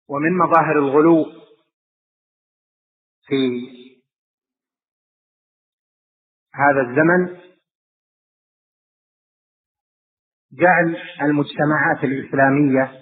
ومن مظاهر الغلو في هذا الزمن جعل المجتمعات الإسلامية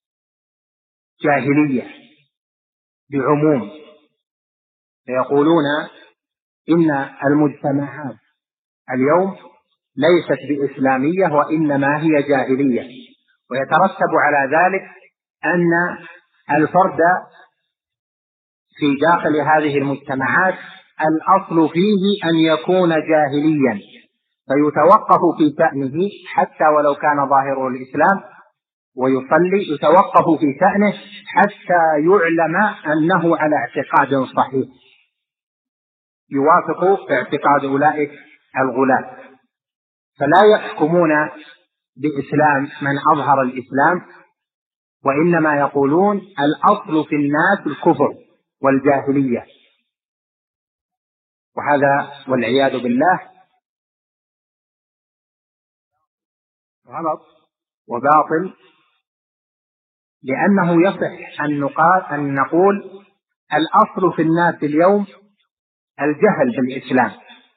جاهلية بعموم، فيقولون إن المجتمعات اليوم ليست بإسلامية وإنما هي جاهلية، ويترتب على ذلك أن الفرد في داخل هذه المجتمعات الأصل فيه أن يكون جاهليا، فيتوقف في شأنه حتى ولو كان ظاهره الإسلام ويصلي، يتوقف في شأنه حتى يعلم أنه على اعتقاد صحيح يوافق اعتقاد أولئك الغلاة، فلا يحكمون بإسلام من أظهر الإسلام، وإنما يقولون الأصل في الناس الكفر والجاهلية، وهذا والعياذ بالله غلط وباطل، لأنه يصح أن نقول الأصل في الناس اليوم الجهل بالإسلام،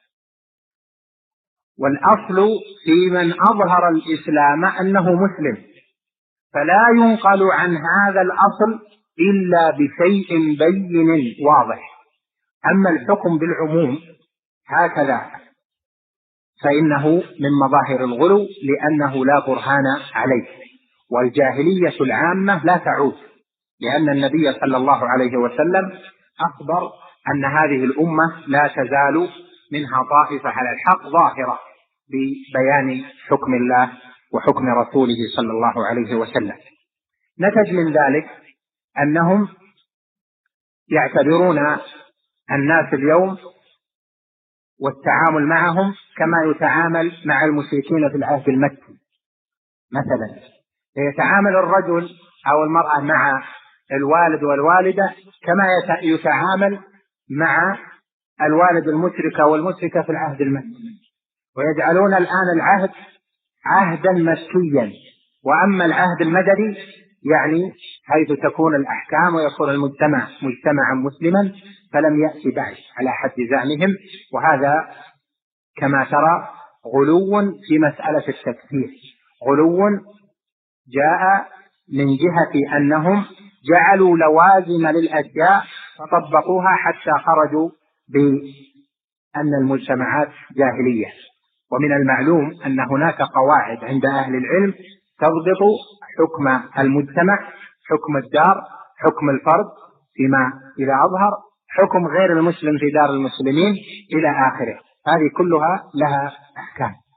والأصل في من أظهر الإسلام أنه مسلم، فلا ينقل عن هذا الأصل إلا بشيء بين واضح. أما الحكم بالعموم هكذا فإنه من مظاهر الغلو، لأنه لا برهان عليه، والجاهلية العامة لا تعود، لأن النبي صلى الله عليه وسلم أخبر أن هذه الأمة لا تزال منها طائفة على الحق ظاهرة ببيان حكم الله وحكم رسوله صلى الله عليه وسلم. نتج من ذلك أنهم يعتبرون الناس اليوم والتعامل معهم كما يتعامل مع المشركين في العهد المكي مثلا، يتعامل الرجل أو المرأة مع الوالد والوالدة كما يتعامل مع الوالد المشرك والمشركة في العهد المكي، ويجعلون الآن العهد عهدا مكيا، وأما العهد المدني يعني حيث تكون الأحكام ويكون المجتمع مجتمعا مسلما فلم يأتي بعد على حد زعمهم. وهذا كما ترى غلو في مسألة التكفير، غلو جاء من جهة أنهم جعلوا لوازم للأشياء فطبقوها حتى خرجوا بأن المجتمعات جاهلية. ومن المعلوم أن هناك قواعد عند أهل العلم تضبط حكم المجتمع، حكم الدار، حكم الفرد فيما إذا أظهر، حكم غير المسلم في دار المسلمين إلى آخره، هذه كلها لها أحكام.